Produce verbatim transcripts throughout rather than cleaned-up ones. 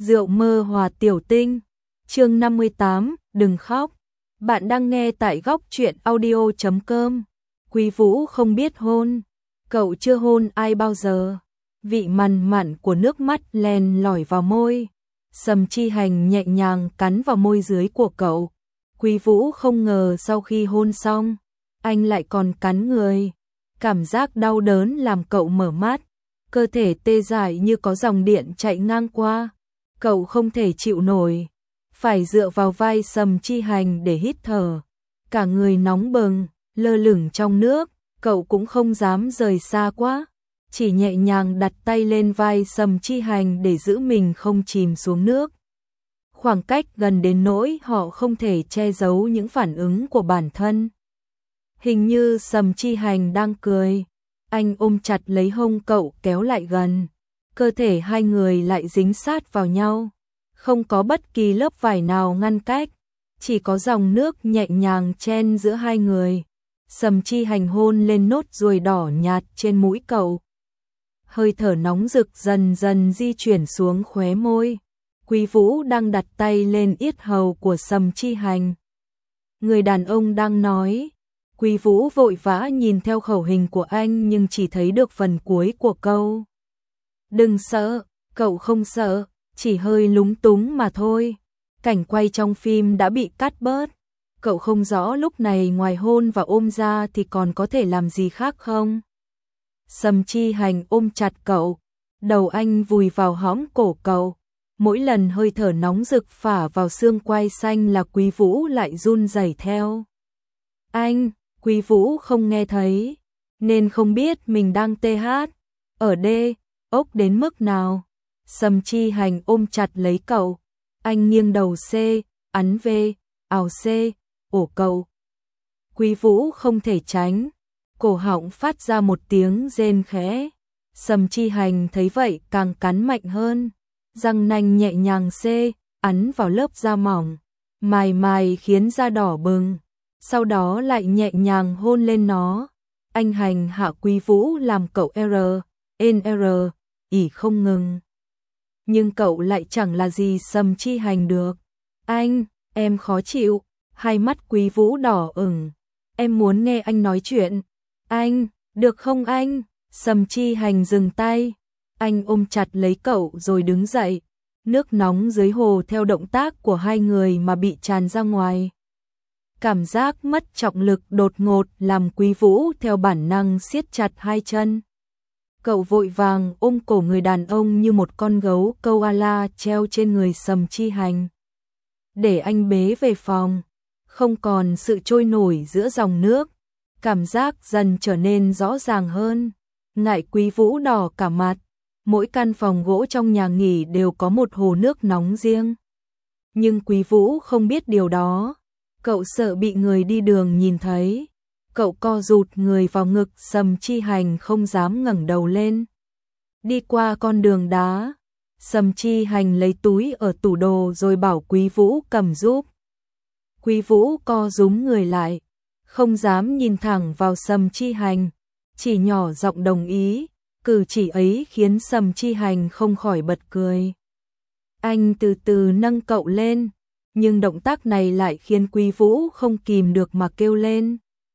Rượu mơ hòa tiểu tinh. Chương năm mươi tám, đừng khóc. Bạn đang nghe tại góc truyện audio chấm com. Quý Vũ không biết hôn. Cậu chưa hôn ai bao giờ. Vị mặn mặn của nước mắt len lỏi vào môi. Sầm Chi Hành nhẹ nhàng cắn vào môi dưới của cậu. Quý Vũ không ngờ sau khi hôn xong, anh lại còn cắn người. Cảm giác đau đớn làm cậu mở mắt. Cơ thể tê dại như có dòng điện chạy ngang qua. Cậu không thể chịu nổi. Phải dựa vào vai Sầm Chi Hành để hít thở. Cả người nóng bừng, lơ lửng trong nước. Cậu cũng không dám rời xa quá. Chỉ nhẹ nhàng đặt tay lên vai Sầm Chi Hành để giữ mình không chìm xuống nước. Khoảng cách gần đến nỗi họ không thể che giấu những phản ứng của bản thân. Hình như Sầm Chi Hành đang cười. Anh ôm chặt lấy hông cậu kéo lại gần. Cơ thể hai người lại dính sát vào nhau. Không có bất kỳ lớp vải nào ngăn cách. Chỉ có dòng nước nhẹ nhàng chen giữa hai người. Sầm Chi Hành hôn lên nốt ruồi đỏ nhạt trên mũi cậu. Hơi thở nóng rực dần dần di chuyển xuống khóe môi. Quý Vũ đang đặt tay lên yết hầu của Sầm Chi Hành. Người đàn ông đang nói. Quý Vũ vội vã nhìn theo khẩu hình của anh nhưng chỉ thấy được phần cuối của câu. Đừng sợ, cậu không sợ, chỉ hơi lúng túng mà thôi. Cảnh quay trong phim đã bị cắt bớt. Cậu không rõ lúc này ngoài hôn và ôm ra thì còn có thể làm gì khác không? Sầm Chi Hành ôm chặt cậu. Đầu anh vùi vào hõm cổ cậu. Mỗi lần hơi thở nóng rực phả vào xương quai xanh là Quý Vũ lại run rẩy theo. Anh, Quý Vũ không nghe thấy, nên không biết mình đang tê hát. Ở đê, ốc đến mức nào. Sầm Chi Hành ôm chặt lấy cậu. Anh nghiêng đầu C, ấn V, ào C, ổ cậu. Quý Vũ không thể tránh. Cổ họng phát ra một tiếng rên khẽ. Sầm Chi Hành thấy vậy càng cắn mạnh hơn. Răng nanh nhẹ nhàng C, ấn vào lớp da mỏng. Mài mài khiến da đỏ bừng. Sau đó lại nhẹ nhàng hôn lên nó. Anh Hành hạ Quý Vũ làm cậu R, N R, ỉ không ngừng. Nhưng cậu lại chẳng là gì Sầm Chi Hành được. Anh, em khó chịu. Hai mắt Quý Vũ đỏ ửng. Em muốn nghe anh nói chuyện. Anh, được không anh? Sầm Chi Hành dừng tay. Anh ôm chặt lấy cậu rồi đứng dậy. Nước nóng dưới hồ theo động tác của hai người mà bị tràn ra ngoài. Cảm giác mất trọng lực đột ngột làm Quý Vũ theo bản năng siết chặt hai chân. Cậu vội vàng ôm cổ người đàn ông như một con gấu koala treo trên người Sầm Chi Hành. Để anh bế về phòng. Không còn sự trôi nổi giữa dòng nước. Cảm giác dần trở nên rõ ràng hơn. Ngại Quý Vũ đỏ cả mặt. Mỗi căn phòng gỗ trong nhà nghỉ đều có một hồ nước nóng riêng. Nhưng Quý Vũ không biết điều đó. Cậu sợ bị người đi đường nhìn thấy. Cậu co rụt người vào ngực Sầm Chi Hành không dám ngẩng đầu lên. Đi qua con đường đá. Sầm Chi Hành lấy túi ở tủ đồ rồi bảo Quý Vũ cầm giúp. Quý Vũ co rúm người lại. Không dám nhìn thẳng vào Sầm Chi Hành. Chỉ nhỏ giọng đồng ý. Cử chỉ ấy khiến Sầm Chi Hành không khỏi bật cười. Anh từ từ nâng cậu lên. Nhưng động tác này lại khiến Quý Vũ không kìm được mà kêu lên.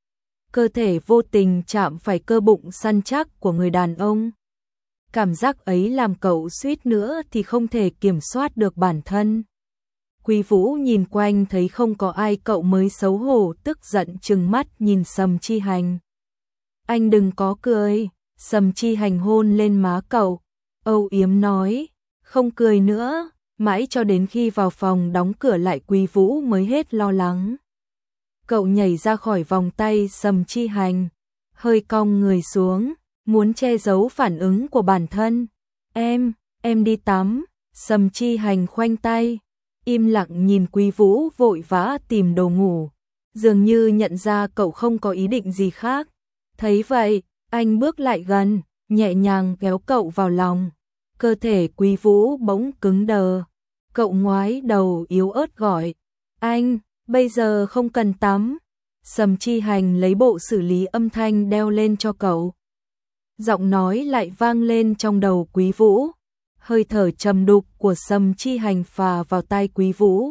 Cơ thể vô tình chạm phải cơ bụng săn chắc của người đàn ông. Cảm giác ấy làm cậu suýt nữa thì không thể kiểm soát được bản thân. Quý Vũ nhìn quanh thấy không có ai cậu mới xấu hổ tức giận trừng mắt nhìn Sầm Chi Hành. Anh đừng có cười. Sầm Chi Hành hôn lên má cậu. Âu yếm nói. Không cười nữa. Mãi cho đến khi vào phòng đóng cửa lại Quý Vũ mới hết lo lắng. Cậu nhảy ra khỏi vòng tay Sầm Chi Hành. Hơi cong người xuống. Muốn che giấu phản ứng của bản thân. Em, em đi tắm. Sầm Chi Hành khoanh tay. Im lặng nhìn Quý Vũ vội vã tìm đồ ngủ. Dường như nhận ra cậu không có ý định gì khác. Thấy vậy, anh bước lại gần. Nhẹ nhàng kéo cậu vào lòng. Cơ thể Quý Vũ bỗng cứng đờ. Cậu ngoái đầu yếu ớt gọi. Anh, bây giờ không cần tắm. Sầm Chi Hành lấy bộ xử lý âm thanh đeo lên cho cậu. Giọng nói lại vang lên trong đầu Quý Vũ. Hơi thở trầm đục của Sầm Chi Hành phà vào tai Quý Vũ.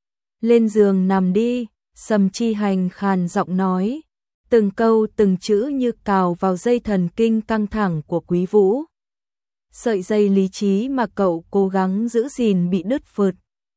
Lên giường nằm đi, Sầm Chi Hành khàn giọng nói, từng câu từng chữ như cào vào dây thần kinh căng thẳng của Quý Vũ. Sợi dây lý trí mà cậu cố gắng giữ gìn bị đứt phượt.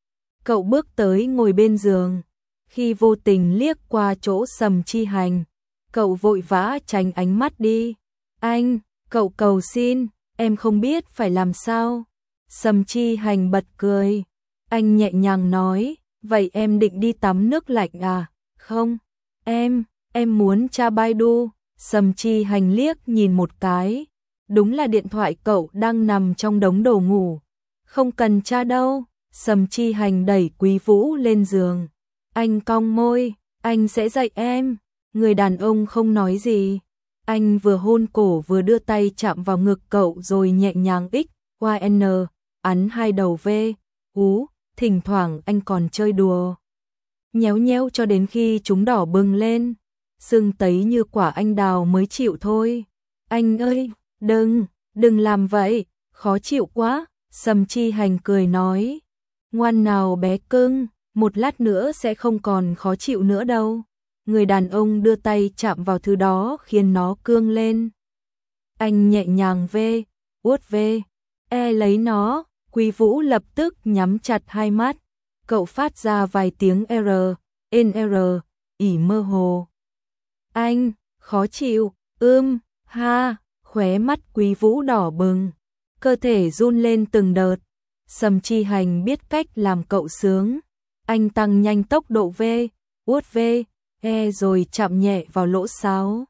Cậu bước tới ngồi bên giường, khi vô tình liếc qua chỗ Sầm Chi Hành, cậu vội vã tránh ánh mắt đi. Anh, cậu cầu xin, em không biết phải làm sao. Sầm Chi Hành bật cười, anh nhẹ nhàng nói, vậy em định đi tắm nước lạnh à? Không, em, em muốn tra Baidu. Sầm Chi Hành liếc nhìn một cái, đúng là điện thoại cậu đang nằm trong đống đồ ngủ. Không cần tra đâu. Sầm Chi Hành đẩy Quý Vũ lên giường. Anh cong môi, anh sẽ dạy em. Người đàn ông không nói gì. Anh vừa hôn cổ vừa đưa tay chạm vào ngực cậu rồi nhẹ nhàng x, y, n, ấn hai đầu v, ú, thỉnh thoảng anh còn chơi đùa. Nhéo nhéo cho đến khi chúng đỏ bừng lên, sưng tấy như quả anh đào mới chịu thôi. Anh ơi, đừng, đừng làm vậy, khó chịu quá. Sầm Chi Hành cười nói, ngoan nào bé cưng, một lát nữa sẽ không còn khó chịu nữa đâu. Người đàn ông đưa tay chạm vào thứ đó khiến nó cương lên. Anh nhẹ nhàng vê, uốt vê, e lấy nó. Quý Vũ lập tức nhắm chặt hai mắt. Cậu phát ra vài tiếng R, N R, ỉ mơ hồ. Anh, khó chịu, ưm, ha, khóe mắt Quý Vũ đỏ bừng. Cơ thể run lên từng đợt. Sầm Chi Hành biết cách làm cậu sướng. Anh tăng nhanh tốc độ V, uốt V, E rồi chạm nhẹ vào lỗ sáo.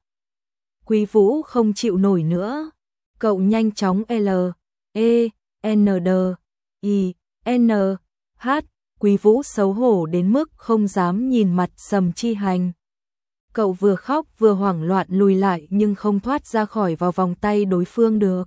Quý Vũ không chịu nổi nữa. Cậu nhanh chóng L, E, N, D, I, N, H. Quý Vũ xấu hổ đến mức không dám nhìn mặt Sầm Chi Hành. Cậu vừa khóc vừa hoảng loạn lùi lại nhưng không thoát ra khỏi vào vòng tay đối phương được.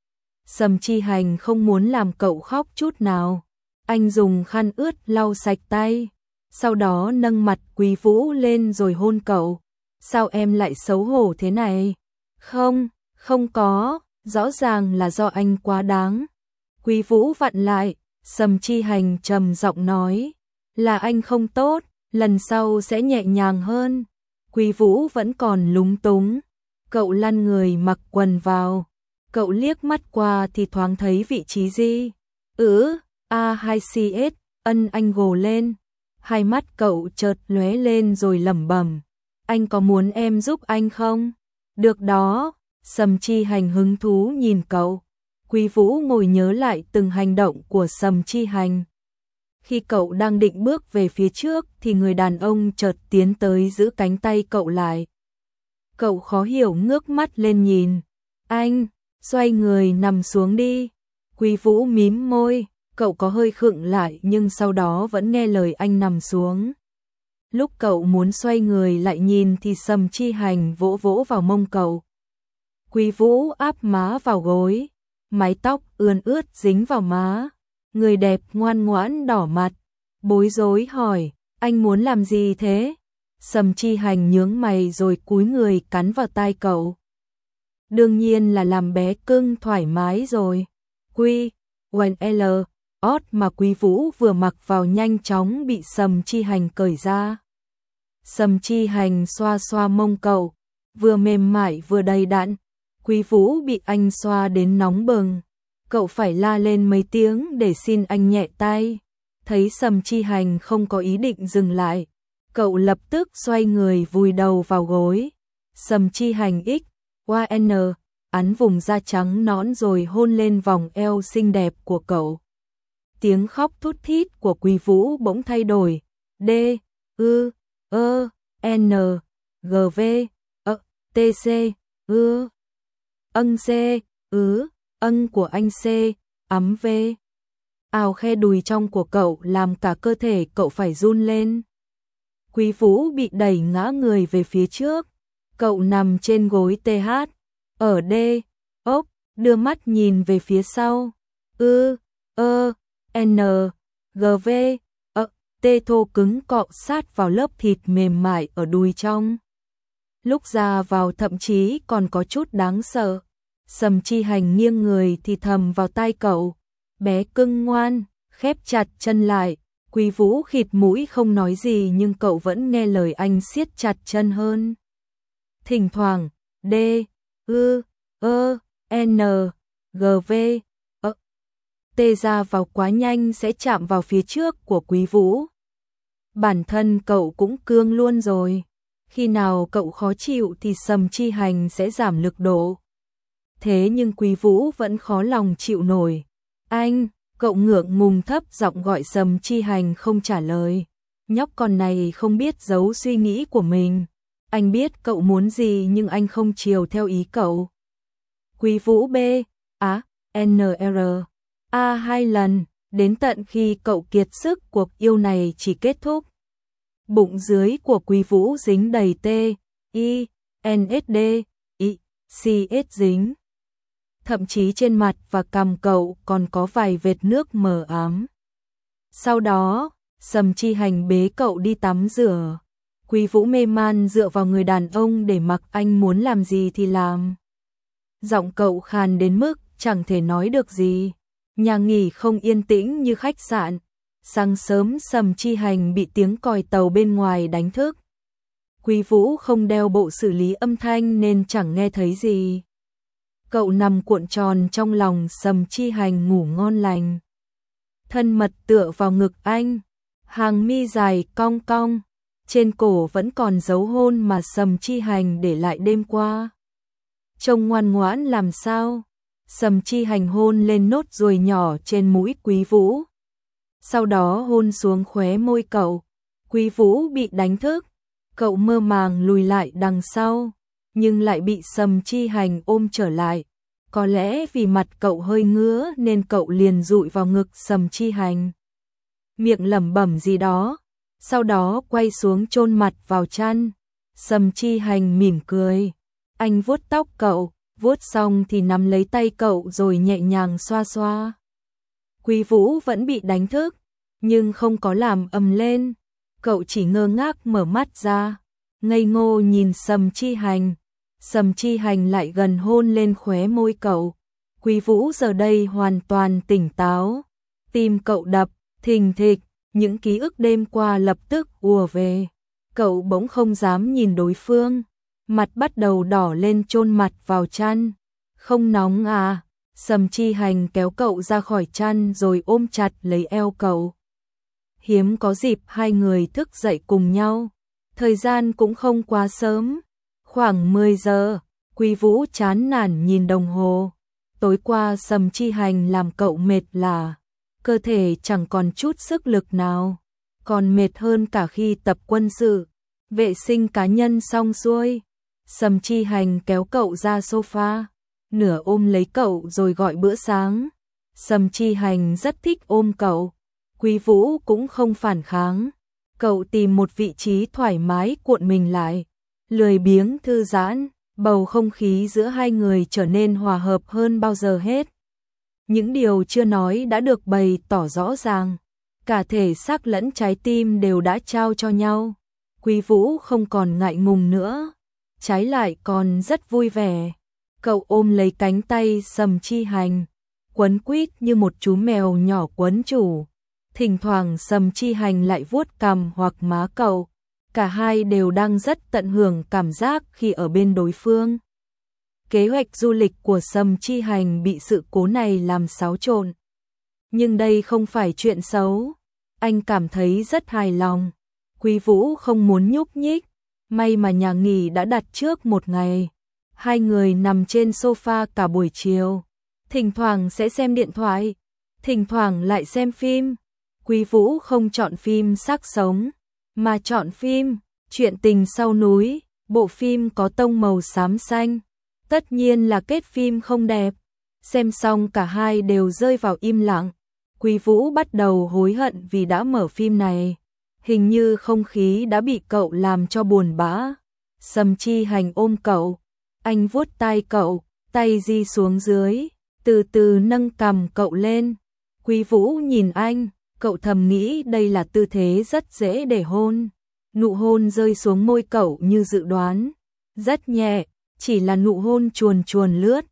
Sầm Chi Hành không muốn làm cậu khóc chút nào. Anh dùng khăn ướt lau sạch tay, sau đó nâng mặt Quý Vũ lên rồi hôn cậu. Sao em lại xấu hổ thế này? Không, không có, rõ ràng là do anh quá đáng. Quý Vũ vặn lại, Sầm Chi Hành trầm giọng nói, là anh không tốt, lần sau sẽ nhẹ nhàng hơn. Quý Vũ vẫn còn lúng túng. Cậu lăn người mặc quần vào. Cậu liếc mắt qua thì thoáng thấy vị trí gì. Ừ, A hai C S, ân anh gồ lên. Hai mắt cậu chợt lóe lên rồi lẩm bẩm, anh có muốn em giúp anh không? Được đó. Sầm Chi Hành hứng thú nhìn cậu. Quý Vũ ngồi nhớ lại từng hành động của Sầm Chi Hành. Khi cậu đang định bước về phía trước thì người đàn ông chợt tiến tới giữ cánh tay cậu lại. Cậu khó hiểu ngước mắt lên nhìn. Anh, xoay người nằm xuống đi. Quý Vũ mím môi, cậu có hơi khựng lại nhưng sau đó vẫn nghe lời anh nằm xuống. Lúc cậu muốn xoay người lại nhìn thì Sầm Chi Hành vỗ vỗ vào mông cậu. Quý Vũ áp má vào gối, mái tóc ươn ướt dính vào má. Người đẹp ngoan ngoãn đỏ mặt, bối rối hỏi, anh muốn làm gì thế? Sầm Chi Hành nhướng mày rồi cúi người cắn vào tai cậu. Đương nhiên là làm bé cưng thoải mái rồi. Quy, Q, L, ót mà Quý Vũ vừa mặc vào nhanh chóng bị Sầm Chi Hành cởi ra. Sầm Chi Hành xoa xoa mông cậu, vừa mềm mại vừa đầy đặn. Quý Vũ bị anh xoa đến nóng bừng. Cậu phải la lên mấy tiếng để xin anh nhẹ tay. Thấy Sầm Chi Hành không có ý định dừng lại, cậu lập tức xoay người vùi đầu vào gối. Sầm Chi Hành x, y, n, ấn vùng da trắng nõn rồi hôn lên vòng eo xinh đẹp của cậu. Tiếng khóc thút thít của Quý Vũ bỗng thay đổi. D, ư, ơ, n, g, v, ơ, t, c, ư, ân c, ứ, ân của anh C, ấm V. Ào khe đùi trong của cậu làm cả cơ thể cậu phải run lên. Quý Vũ bị đẩy ngã người về phía trước. Cậu nằm trên gối T H. Ở D, ốc, đưa mắt nhìn về phía sau. Ư, ơ, n, g, v, ơ, t thô cứng cọ sát vào lớp thịt mềm mại ở đùi trong. Lúc ra vào thậm chí còn có chút đáng sợ. Sầm Chi Hành nghiêng người thì thầm vào tai cậu, bé cưng ngoan, khép chặt chân lại. Quý Vũ khịt mũi không nói gì nhưng cậu vẫn nghe lời anh siết chặt chân hơn. Thỉnh thoảng, D, ư, ơ, N, G, V, ơ, T ra vào quá nhanh sẽ chạm vào phía trước của Quý Vũ. Bản thân cậu cũng cương luôn rồi. Khi nào cậu khó chịu thì Sầm Chi Hành sẽ giảm lực độ. Thế nhưng Quý Vũ vẫn khó lòng chịu nổi. Anh, cậu ngượng ngùng thấp giọng gọi Sầm Chi Hành không trả lời. Nhóc con này không biết giấu suy nghĩ của mình. Anh biết cậu muốn gì nhưng anh không chiều theo ý cậu. Quý Vũ B, á, N, R, A hai lần, đến tận khi cậu kiệt sức cuộc yêu này chỉ kết thúc. Bụng dưới của Quý Vũ dính đầy T, I, N S D, I, C S dính. Thậm chí trên mặt và cằm cậu còn có vài vệt nước mờ ám. Sau đó, Sầm Chi Hành bế cậu đi tắm rửa. Quý Vũ mê man dựa vào người đàn ông để mặc anh muốn làm gì thì làm. Giọng cậu khàn đến mức chẳng thể nói được gì. Nhà nghỉ không yên tĩnh như khách sạn. Sáng sớm Sầm Chi Hành bị tiếng còi tàu bên ngoài đánh thức. Quý Vũ không đeo bộ xử lý âm thanh nên chẳng nghe thấy gì. Cậu nằm cuộn tròn trong lòng Sầm Chi Hành ngủ ngon lành. Thân mật tựa vào ngực anh, hàng mi dài cong cong, trên cổ vẫn còn dấu hôn mà Sầm Chi Hành để lại đêm qua. Trông ngoan ngoãn làm sao? Sầm Chi Hành hôn lên nốt ruồi nhỏ trên mũi Quý Vũ. Sau đó hôn xuống khóe môi cậu. Quý Vũ bị đánh thức, cậu mơ màng lùi lại đằng sau, nhưng lại bị Sầm Chi Hành ôm trở lại. Có lẽ vì mặt cậu hơi ngứa nên cậu liền dụi vào ngực Sầm Chi Hành. Miệng lẩm bẩm gì đó, sau đó quay xuống chôn mặt vào chăn. Sầm Chi Hành mỉm cười. Anh vuốt tóc cậu, vuốt xong thì nắm lấy tay cậu rồi nhẹ nhàng xoa xoa. Quý Vũ vẫn bị đánh thức, nhưng không có làm ầm lên. Cậu chỉ ngơ ngác mở mắt ra, ngây ngô nhìn Sầm Chi Hành. Sầm Chi Hành lại gần hôn lên khóe môi cậu. Quý Vũ giờ đây hoàn toàn tỉnh táo. Tim cậu đập thình thịch, những ký ức đêm qua lập tức ùa về. Cậu bỗng không dám nhìn đối phương, mặt bắt đầu đỏ lên chôn mặt vào chăn. Không nóng à? Sầm Chi Hành kéo cậu ra khỏi chăn rồi ôm chặt lấy eo cậu. Hiếm có dịp hai người thức dậy cùng nhau. Thời gian cũng không quá sớm. Khoảng mười giờ, Quý Vũ chán nản nhìn đồng hồ. Tối qua Sầm Chi Hành làm cậu mệt lả, cơ thể chẳng còn chút sức lực nào, còn mệt hơn cả khi tập quân sự. Vệ sinh cá nhân xong xuôi, Sầm Chi Hành kéo cậu ra sofa, nửa ôm lấy cậu rồi gọi bữa sáng. Sầm Chi Hành rất thích ôm cậu, Quý Vũ cũng không phản kháng. Cậu tìm một vị trí thoải mái cuộn mình lại, lười biếng thư giãn, bầu không khí giữa hai người trở nên hòa hợp hơn bao giờ hết. Những điều chưa nói đã được bày tỏ rõ ràng, cả thể xác lẫn trái tim đều đã trao cho nhau. Quý Vũ không còn ngại ngùng nữa, trái lại còn rất vui vẻ. Cậu ôm lấy cánh tay Sầm Chi Hành, quấn quýt như một chú mèo nhỏ quấn chủ. Thỉnh thoảng Sầm Chi Hành lại vuốt cằm hoặc má cậu. Cả hai đều đang rất tận hưởng cảm giác khi ở bên đối phương. Kế hoạch du lịch của Sầm Chi Hành bị sự cố này làm xáo trộn. Nhưng đây không phải chuyện xấu. Anh cảm thấy rất hài lòng. Quý Vũ không muốn nhúc nhích. May mà nhà nghỉ đã đặt trước một ngày. Hai người nằm trên sofa cả buổi chiều. Thỉnh thoảng sẽ xem điện thoại. Thỉnh thoảng lại xem phim. Quý Vũ không chọn phim xác sống, mà chọn phim Chuyện tình sau núi. Bộ phim có tông màu xám xanh. Tất nhiên là kết phim không đẹp. Xem xong cả hai đều rơi vào im lặng. Quý Vũ bắt đầu hối hận vì đã mở phim này. Hình như không khí đã bị cậu làm cho buồn bã. Sầm Chi Hành ôm cậu, anh vuốt tai cậu, tay di xuống dưới, từ từ nâng cằm cậu lên. Quý Vũ nhìn anh, cậu thầm nghĩ đây là tư thế rất dễ để hôn. Nụ hôn rơi xuống môi cậu như dự đoán, rất nhẹ, chỉ là nụ hôn chuồn chuồn lướt.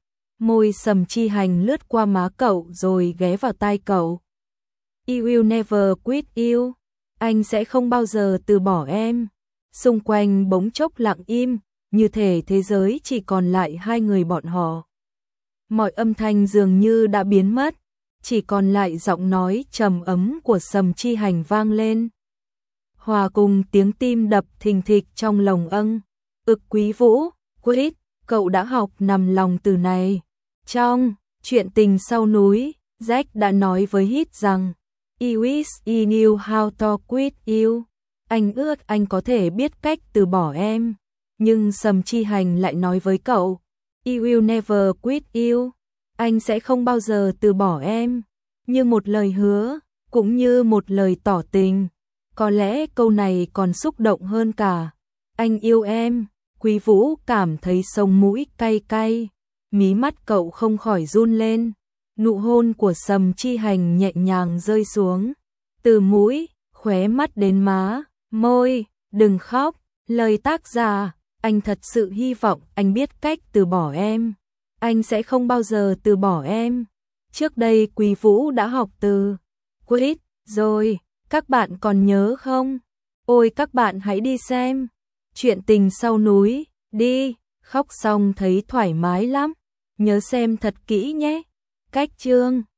Môi Sầm Chi Hành lướt qua má cậu rồi ghé vào tai cậu. I will never quit you. Anh sẽ không bao giờ từ bỏ em. Xung quanh bỗng chốc lặng im, như thể thế giới chỉ còn lại hai người bọn họ. Mọi âm thanh dường như đã biến mất, chỉ còn lại giọng nói trầm ấm của Sầm Chi Hành vang lên. Hòa cùng tiếng tim đập thình thịch trong lồng âng. Ực Quý Vũ, quýt, cậu đã học nằm lòng từ này. Trong Chuyện Tình Sau Núi, Jack đã nói với Hit rằng I wish I knew how to quit you. Anh ước anh có thể biết cách từ bỏ em. Nhưng Sầm Chi Hành lại nói với cậu I will never quit you. Anh sẽ không bao giờ từ bỏ em. Như một lời hứa, cũng như một lời tỏ tình. Có lẽ câu này còn xúc động hơn cả. Anh yêu em. Quý Vũ cảm thấy sống mũi cay cay. Mí mắt cậu không khỏi run lên. Nụ hôn của Sầm Chi Hành nhẹ nhàng rơi xuống. Từ mũi, khóe mắt đến má, môi. Đừng khóc. Lời tác giả. Anh thật sự hy vọng anh biết cách từ bỏ em. Anh sẽ không bao giờ từ bỏ em. Trước đây Quý Vũ đã học từ quit rồi. Các bạn còn nhớ không? Ôi các bạn hãy đi xem Chuyện Tình Sau Núi, đi, khóc xong thấy thoải mái lắm. Nhớ xem thật kỹ nhé. Cách chương